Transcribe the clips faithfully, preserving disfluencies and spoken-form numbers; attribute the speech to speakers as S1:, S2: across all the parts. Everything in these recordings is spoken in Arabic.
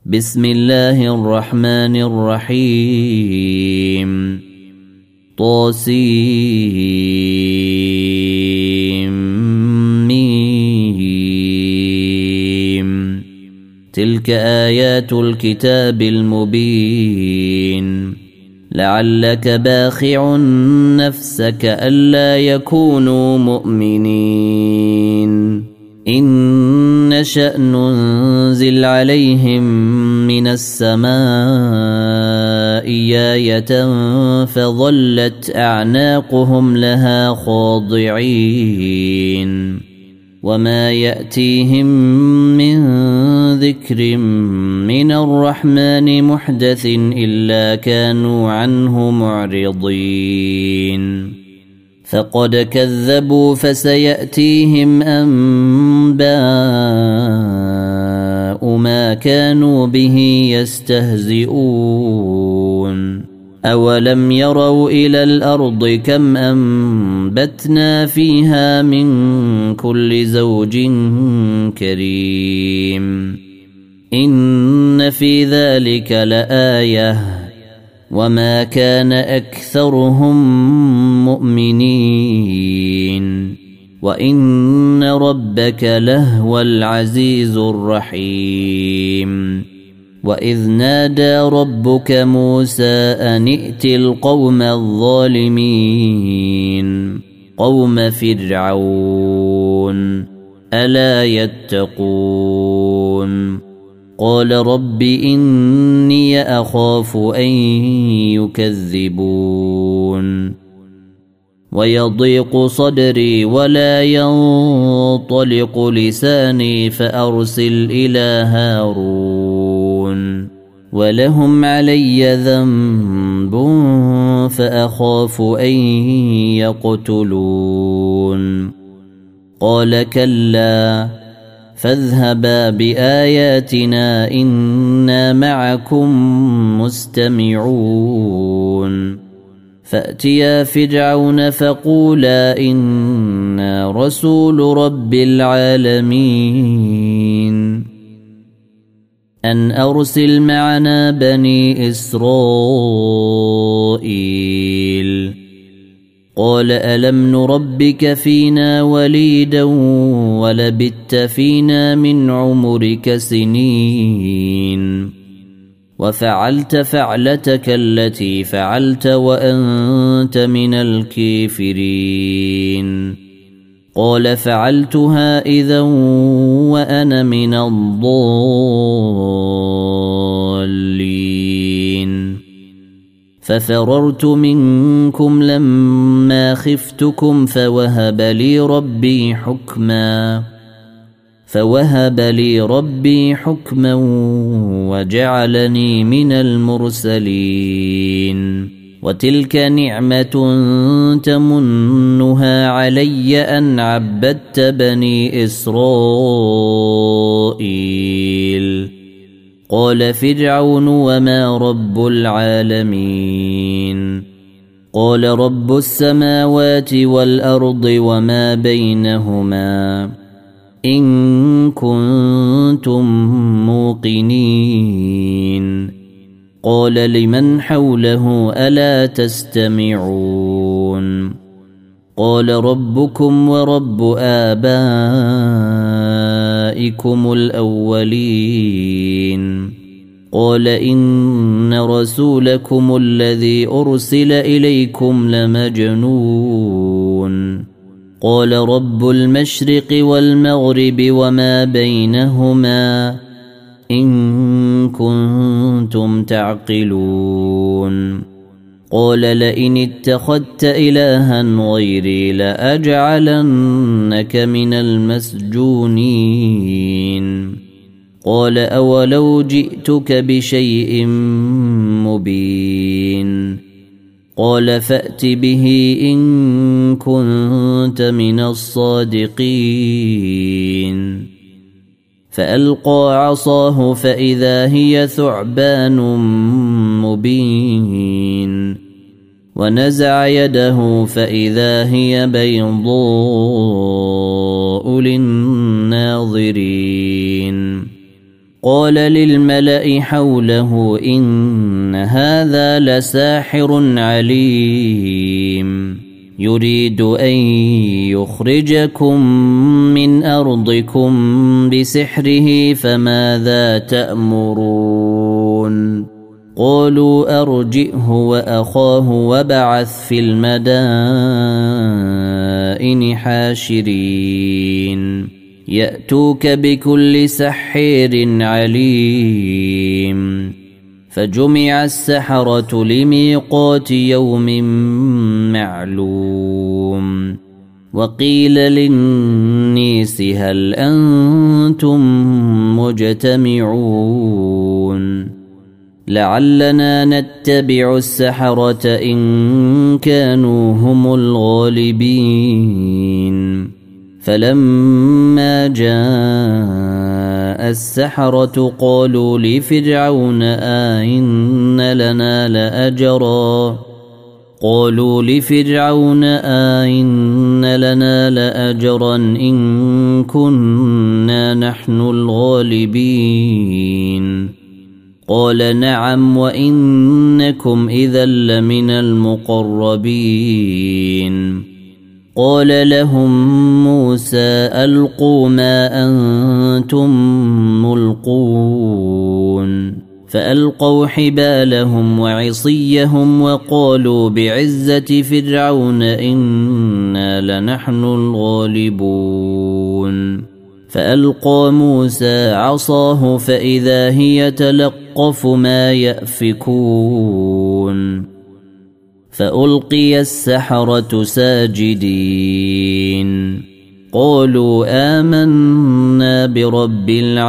S1: بسم الله الرحمن الرحيم طاسيم ميم تلك آيات الكتاب المبين لعلك باخع نفسك ألا يكونوا مؤمنين إن نشأ ننزل عليهم من السماء آية فظلت أعناقهم لها خاضعين وما يأتيهم من ذكر من الرحمن محدث إلا كانوا عنه معرضين فقد كذبوا فسيأتيهم أنباء ما كانوا به يستهزئون أولم يروا إلى الأرض كم أنبتنا فيها من كل زوج كريم إن في ذلك لآية وما كان أكثرهم مؤمنين وإن ربك لهو العزيز الرحيم وإذ نادى ربك موسى أن ائت القوم الظالمين قوم فرعون ألا يتقون قال رب إني أخاف أن يكذبون ويضيق صدري ولا ينطلق لساني فأرسل إلى هارون ولهم علي ذنب فأخاف أن يقتلون قال كلا فاذهبا بآياتنا إنا معكم مستمعون فأتيا فرعون فقولا إنا رسول رب العالمين أن أرسل معنا بني إسرائيل قال ألم نربك فينا وليدا ولبثت فينا من عمرك سنين وفعلت فعلتك التي فعلت وأنت من الكافرين قال فعلتها إذا وأنا من الضالين ففررت منكم لما خفتكم فوهب لي ربي حكما فوهب لي ربي حكما وجعلني من المرسلين وتلك نعمة تمنها علي أن عبدت بني إسرائيل قال فرعون وما رب العالمين قال رب السماوات والأرض وما بينهما إن كنتم موقنين قال لمن حوله ألا تستمعون قال ربكم ورب آبائكم الأولين قال إن رسولكم الذي أرسل إليكم لمجنون قال رب المشرق والمغرب وما بينهما إن كنتم تعقلون قال لئن اتخذت إلها غيري لأجعلنك من المسجونين قال أولو جئتك بشيء مبين قال فأت به إن كنت من الصادقين فألقى عصاه فإذا هي ثعبان مبين ونزع يده فإذا هي بيضاء للناظرين قال للملأ حوله إن هذا لساحر عليم يريد أن يخرجكم من أرضكم بسحره فماذا تأمرون قالوا أرجئه وأخاه وابعث في المدائن حاشرين يأتوك بكل سحير عليم فجمع السحرة لميقات يوم معلوم وقيل للناس هل أنتم مجتمعون لعلنا نتبع السحرة إن كانوا هم الغالبين فلما جاء السحرة قالوا لفرعون آئن لنا لأجرا قالوا لفرعون آئن لنا لأجرا إن كنا نحن الغالبين قال نعم وإنكم إذا لمن المقربين قال لهم موسى ألقوا ما أنتم ملقون فألقوا حبالهم وعصيهم وقالوا بعزة فرعون إنا لنحن الغالبون فألقى موسى عصاه فإذا هي تلقف ما يأفكون فألقي السحرة ساجدين قالوا آمنا برب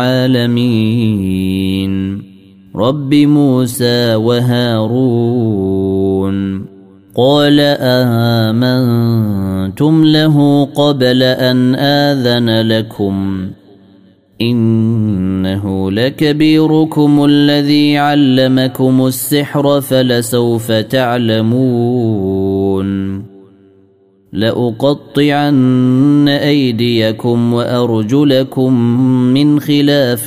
S1: العالمين رب موسى وهارون قال آمنتم له قبل أن آذن لكم إنه لكبيركم الذي علمكم السحر فلسوف تعلمون لأقطعن أيديكم وأرجلكم من خلاف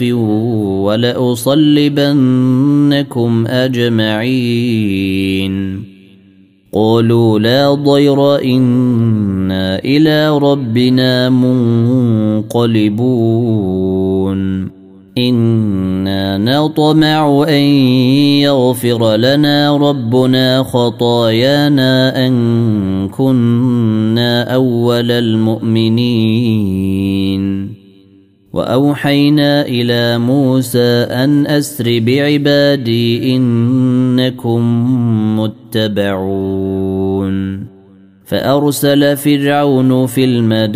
S1: ولأصلبنكم أجمعين قالوا لا ضير إنا إلى ربنا منقلبون إنا نطمع أن يغفر لنا ربنا خطايانا أن كنا أول المؤمنين وأوحينا إلى موسى أن أسر بعبادي إنكم متبعون فأرسل فرعون في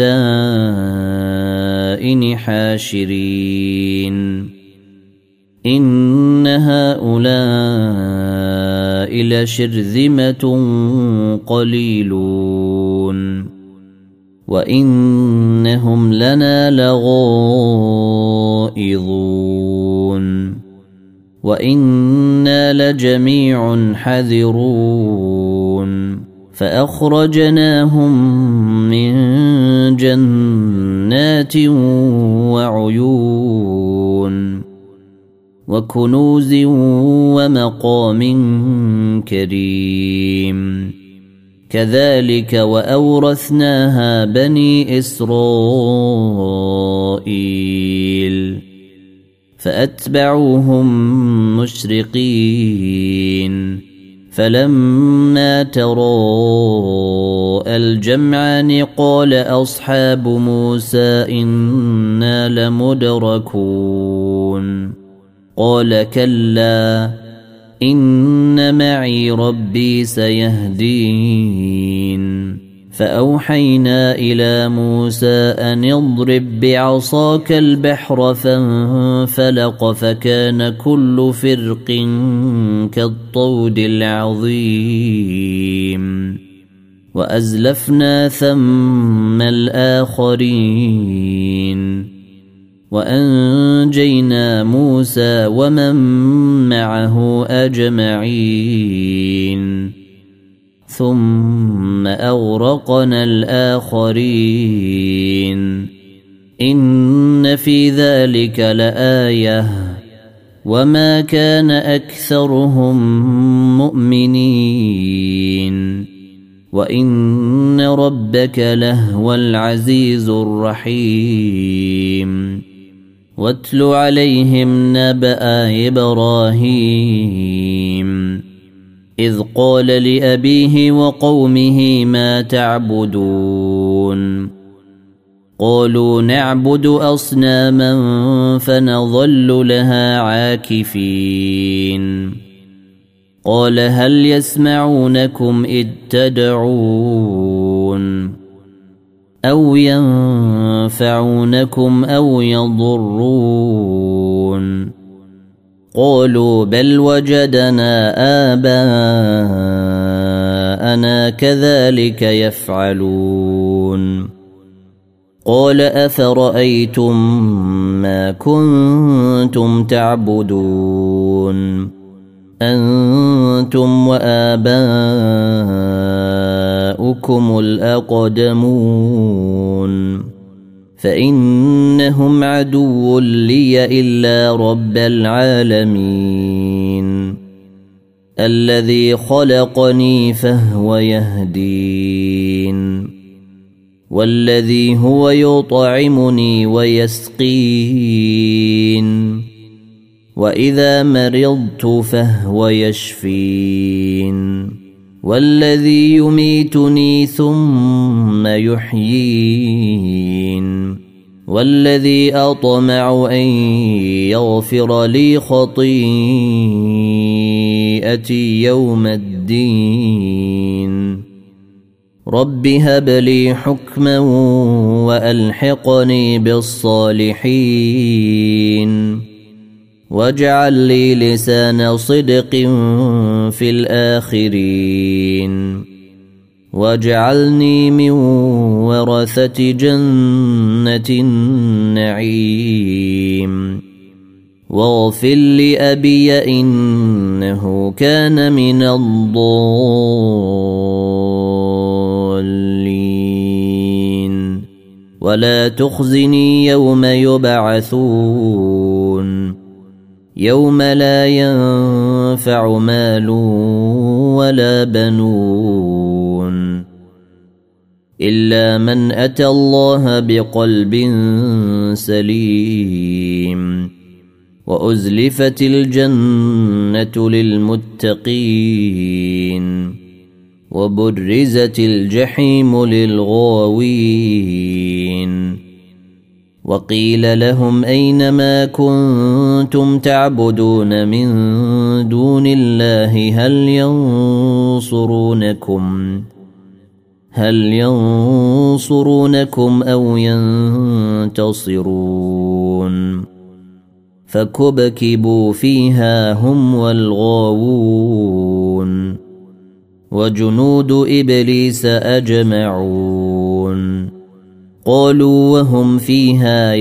S1: المدائن حاشرين إن هؤلاء لشرذمة قليلون وإنهم لنا لغائظون وإنا لجميع حذرون فأخرجناهم من جنات وعيون وكنوز ومقام كريم كذلك وأورثناها بني إسرائيل فأتبعوهم مشرقين فلما تراءى الجمعان قال أصحاب موسى إنا لمدركون قال كلا إن معي ربي سيهدين فأوحينا إلى موسى أن اضرب بعصاك البحر فانفلق فكان كل فرق كالطود العظيم وأزلفنا ثم الآخرين وأنجينا موسى ومن معه أجمعين ثم أغرقنا الآخرين إن في ذلك لآية وما كان أكثرهم مؤمنين وإن ربك لهو العزيز الرحيم واتل عليهم نبأ إبراهيم إذ قال لأبيه وقومه ما تعبدون قالوا نعبد أصناما فنظل لها عاكفين قال هل يسمعونكم إذ تدعون أو ينفعونكم أو يضرون قالوا بل وجدنا آباءنا كذلك يفعلون قال أفرأيتم ما كنتم تعبدون أنتم وآباؤكم الأقدمون فإنهم عدو لي إلا رب العالمين الذي خلقني فهو يهدين والذي هو يطعمني ويسقين وإذا مرضت فهو يشفين والذي يميتني ثم يحيين والذي أطمع أن يغفر لي خطيئتي يوم الدين رب هب لي حكما وألحقني بالصالحين واجعل لي لسان صدق في الآخرين واجعلني من ورثة جنة النعيم واغفر لأبي إنه كان من الضالين ولا تخزني يوم يبعثون يوم لا ينفع مال ولا بنون إلا من أتى الله بقلب سليم وأزلفت الجنة للمتقين وبرزت الجحيم للغاوين وقيل لهم أين ما كنتم تعبدون من دون الله هل ينصرونكم هل ينصرونكم أو ينتصرون فكبكبوا فيها هم والغاوون وجنود إبليس أجمعون قالوا وهم فيها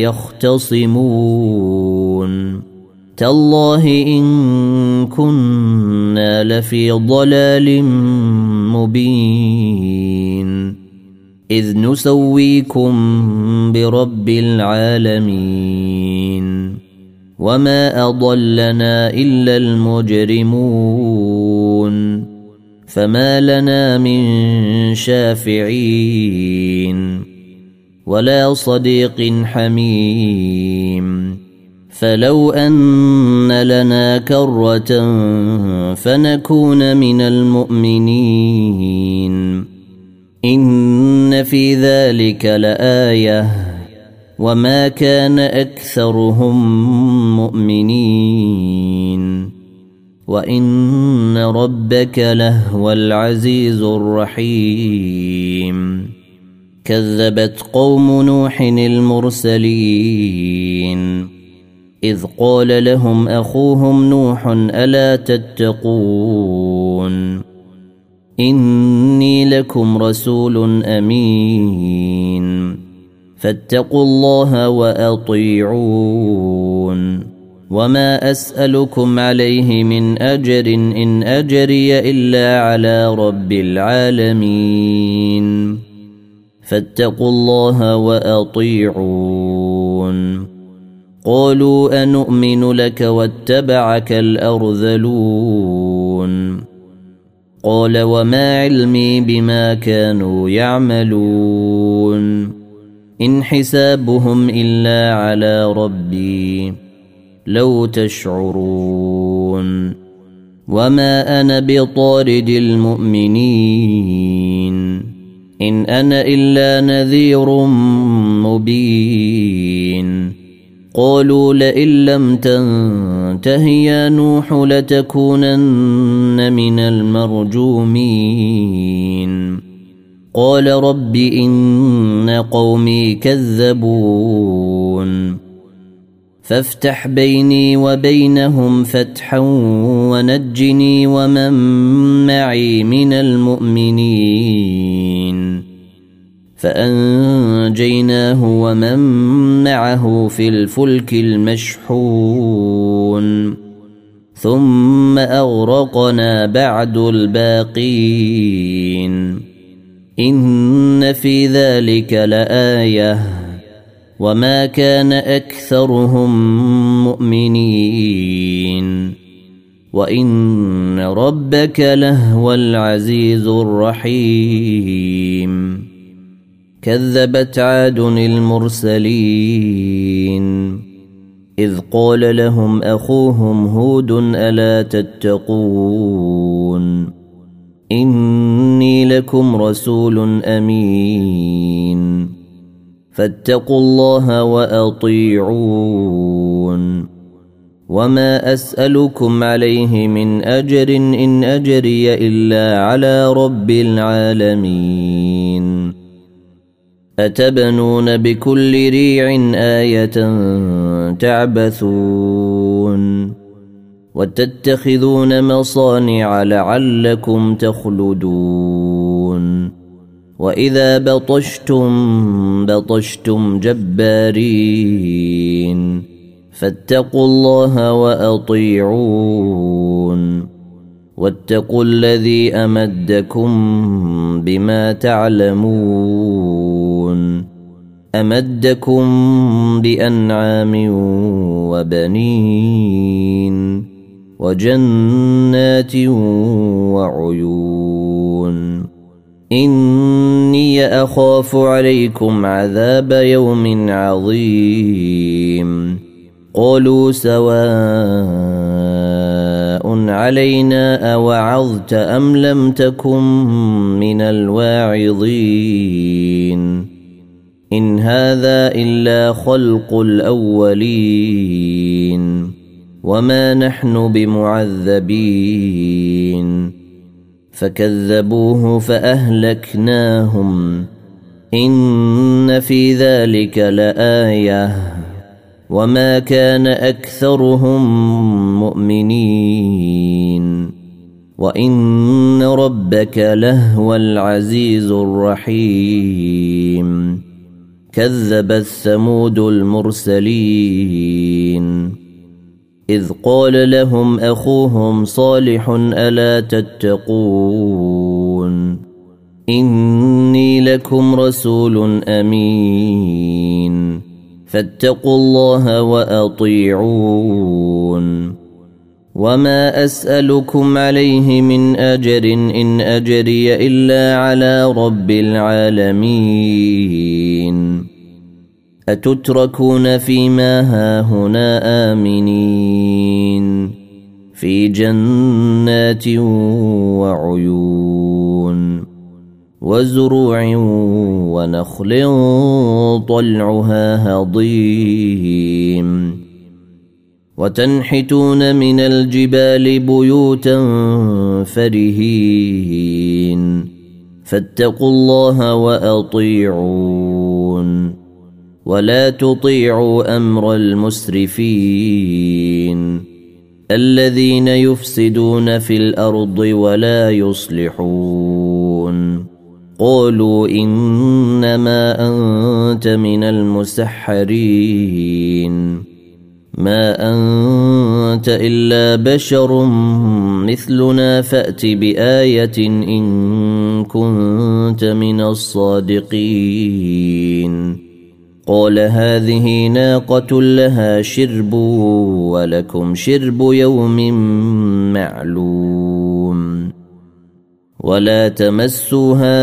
S1: يختصمون تالله إن كنا لفي ضلال مبين إذ نسويكم برب العالمين وما أضلنا إلا المجرمون فما لنا من شافعين ولا صديق حميم فلو أن لنا كرة فنكون من المؤمنين إن في ذلك لآية وما كان أكثرهم مؤمنين وإن ربك لهو العزيز الرحيم كذبت قوم نوح المرسلين إذ قال لهم أخوهم نوح ألا تتقون إني لكم رسول أمين فاتقوا الله وأطيعون وما أسألكم عليه من أجر إن أجري إلا على رب العالمين فاتقوا الله وأطيعون قالوا أنؤمن لك واتبعك الأرذلون قال وما علمي بما كانوا يعملون إن حسابهم إلا على ربي لو تشعرون وما أنا بطارد المؤمنين إن أنا إلا نذير مبين قالوا لئن لم تنته يا نوح لتكونن من المرجومين قال رب إن قومي كذبون فافتح بيني وبينهم فتحا ونجني ومن معي من المؤمنين فأنجيناه ومن معه في الفلك المشحون ثم أغرقنا بعد الباقين إن في ذلك لآية وما كان أكثرهم مؤمنين وإن ربك لهو العزيز الرحيم كذبت عاد المرسلين إذ قال لهم أخوهم هود ألا تتقون إني لكم رسول أمين فاتقوا الله وأطيعون وما أسألكم عليه من أجر إن أجري إلا على رب العالمين أتبنون بكل ريع آية تعبثون وتتخذون مصانع لعلكم تخلدون وإذا بطشتم بطشتم جبارين فاتقوا الله وأطيعون واتقوا الذي أمدكم بما تعلمون أمدكم بأنعام وبنين وجنات وعيون إني أخاف عليكم عذاب يوم عظيم قالوا سواء علينا أوعظت أم لم تكن من الواعظين إن هذا إلا خلق الأولين وما نحن بمعذبين فكذبوه فأهلكناهم إن في ذلك لآية وما كان أكثرهم مؤمنين وإن ربك لهو العزيز الرحيم كذبت ثمود المرسلين إذ قال لهم أخوهم صالح ألا تتقون إني لكم رسول أمين فاتقوا الله وأطيعون وما أسألكم عليه من أجر إن أجري إلا على رب العالمين أتتركون فيما هاهنا آمنين في جنات وعيون وزروع ونخل طلعها هضيم وتنحتون من الجبال بيوتا فرهين فاتقوا الله وأطيعون ولا تطيعوا أمر المسرفين الذين يفسدون في الأرض ولا يصلحون قالوا إنما أنت من المسحرين ما أنت إلا بشر مثلنا فأت بآية إن كنت من الصادقين قال هذه ناقة لها شرب ولكم شرب يوم معلوم ولا تمسوها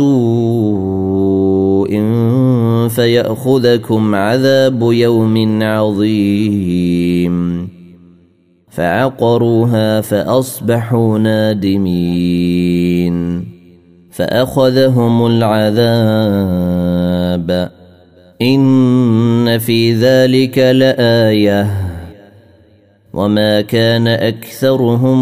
S1: بسوء فيأخذكم عذاب يوم عظيم فعقروها فأصبحوا نادمين فأخذهم العذاب إن في ذلك لآية وما كان أكثرهم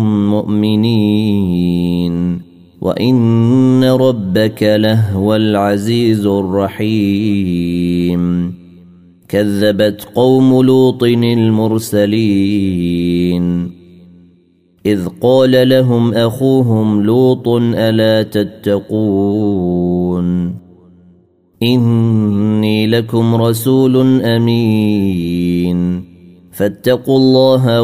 S1: مؤمنين وإن ربك لهو العزيز الرحيم كذبت قوم لوط المرسلين إذ قال لهم أخوهم لوط ألا تتقون إني لكم رسول أمين فاتقوا الله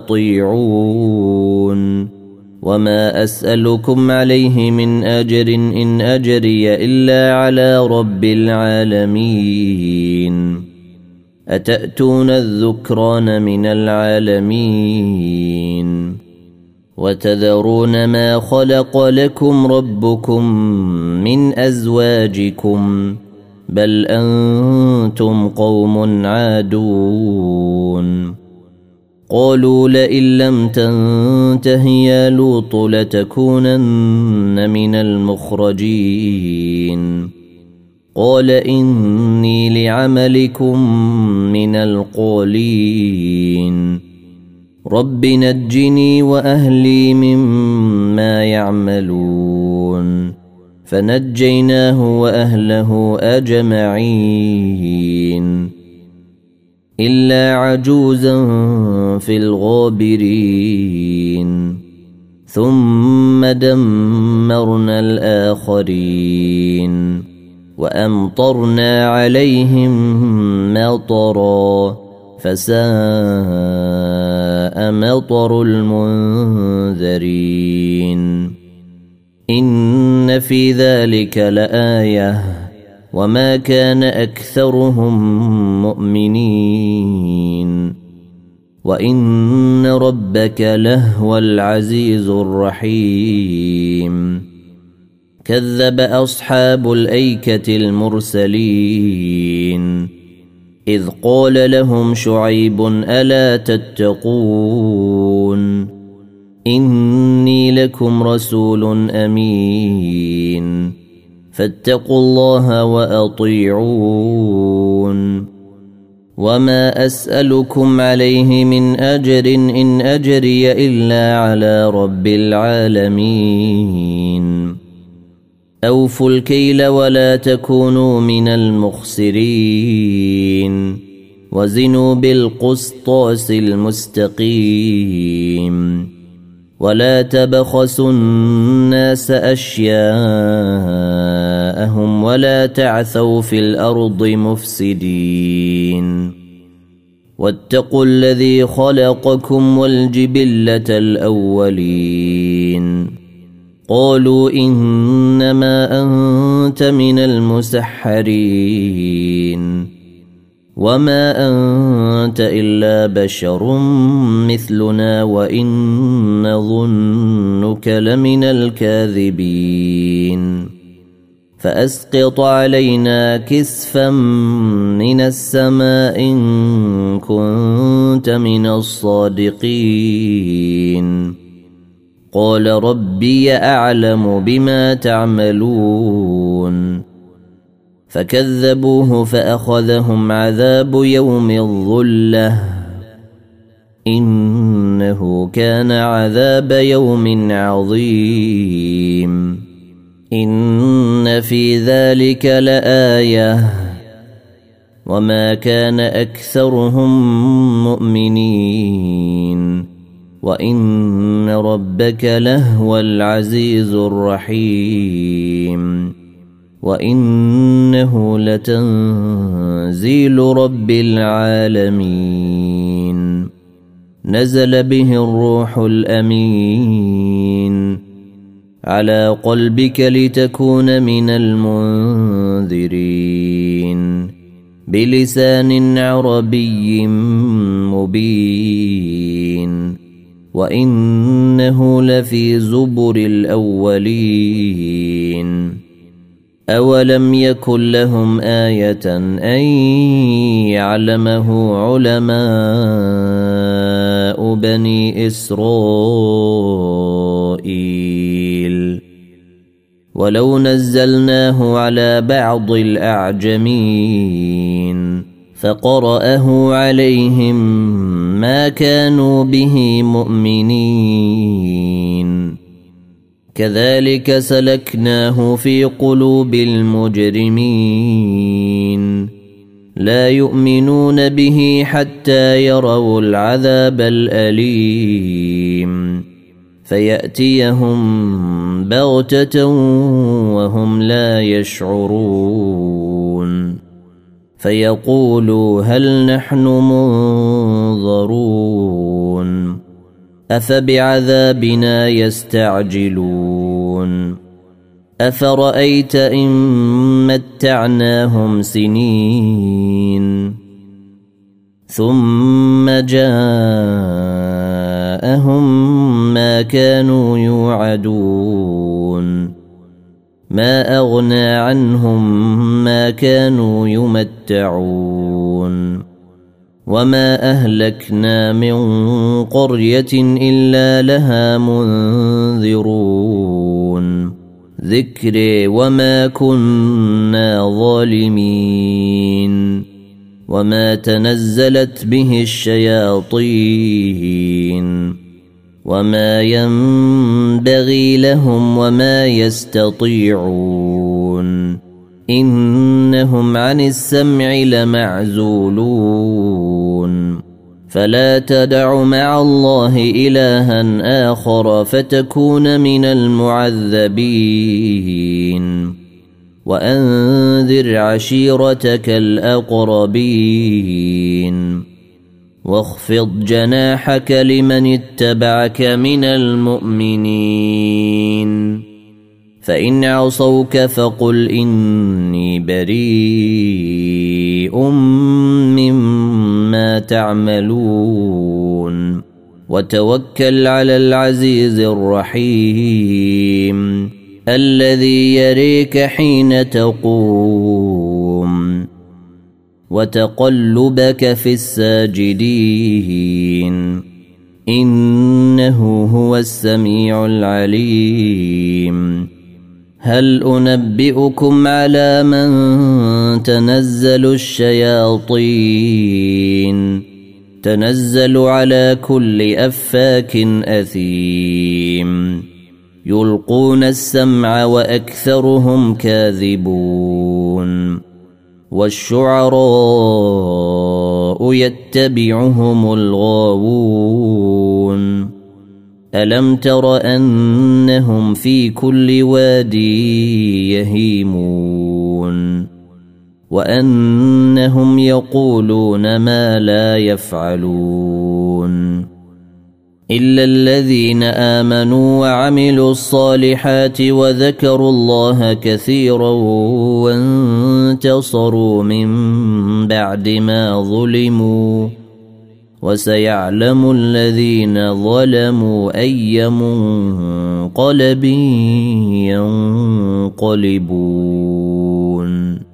S1: وأطيعون وما أسألكم عليه من أجر إن أجري إلا على رب العالمين أتأتون الذكران من العالمين وتذرون ما خلق لكم ربكم من أزواجكم بل أنتم قوم عادون قالوا لئن لم تنته يا لوط لتكونن من المخرجين قال إني لعملكم من القالين رب نجني وأهلي مما يعملون فنجيناه وأهله أجمعين إلا عجوزا في الغابرين ثم دمرنا الآخرين وأمطرنا عليهم مطرا فساء مطر المنذرين إن في ذلك لآية وما كان أكثرهم مؤمنين وإن ربك لهو العزيز الرحيم كذب أصحاب الأيكة المرسلين إذ قال لهم شعيب ألا تتقون إني لكم رسول أمين فاتقوا الله وأطيعون وما أسألكم عليه من أجر إن أجري إلا على رب العالمين أوفوا الكيل ولا تكونوا من المخسرين وزنوا بالقسطاس المستقيم ولا تبخسوا الناس أشياءهم ولا تعثوا في الأرض مفسدين واتقوا الذي خلقكم والجبلة الأولين قالوا إنما أنت من المسحرين وما أنت إلا بشر مثلنا وإن نظنك لمن الكاذبين فأسقط علينا كسفا من السماء إن كنت من الصادقين قال ربي أعلم بما تعملون فكذبوه فأخذهم عذاب يوم الظلة إنه كان عذاب يوم عظيم إن في ذلك لآية وما كان أكثرهم مؤمنين وإن ربك لهو العزيز الرحيم وإنه لتنزيل رب العالمين نزل به الروح الأمين على قلبك لتكون من المنذرين بلسان عربي مبين وإنه لفي زبر الأولين أولم يكن لهم آية أن يعلمه علماء بني إسرائيل ولو نزلناه على بعض الأعجمين فقرأه عليهم ما كانوا به مؤمنين كذلك سلكناه في قلوب المجرمين لا يؤمنون به حتى يروا العذاب الأليم فيأتيهم بغتة وهم لا يشعرون فيقولوا هل نحن منظرون أفبعذابنا يستعجلون أفرأيت إن متعناهم سنين ثم جاءهم ما كانوا يوعدون ما أغنى عنهم ما كانوا يمتعون وما أهلكنا من قرية إلا لها منذرون ذكري وما كنا ظالمين وما تنزلت به الشياطين وما ينبغي لهم وما يستطيعون إنهم عن السمع لمعزولون فلا تدع مع الله إلها آخر فتكون من المعذبين وأنذر عشيرتك الأقربين واخفض جناحك لمن اتبعك من المؤمنين فإن عصوك فقل إني بريء مما تعملون وتوكل على العزيز الرحيم الذي يريك حين تقوم وتقلبك في الساجدين إنه هو السميع العليم هل أنبئكم على من تنزل الشياطين تنزل على كل أفاك أثيم يلقون السمع وأكثرهم كاذبون والشعراء يتبعهم الغاوون ألم تر أنهم في كل وادي يهيمون وأنهم يقولون ما لا يفعلون إلا الذين آمنوا وعملوا الصالحات وذكروا الله كثيرا وانتصروا من بعد ما ظلموا وسيعلم الذين ظلموا أي منقلب ينقلبون.